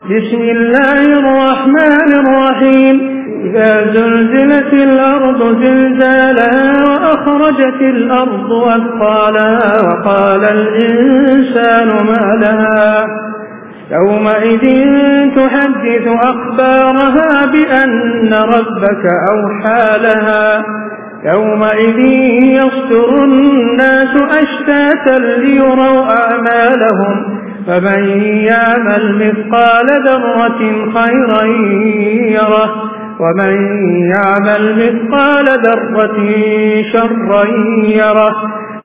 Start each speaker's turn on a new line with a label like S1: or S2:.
S1: بسم الله الرحمن الرحيم إذا زلزلت الأرض زلزالها وأخرجت الأرض أثقالها وقال الإنسان ما لها يومئذ تحدث أخبارها بأن ربك أوحى لها يومئذ يصدر الناس أشتاتا ليروا أعمالهم فمن يعمل مثقال ذرة خيرا يره ومن يعمل مثقال ذرة شرا يره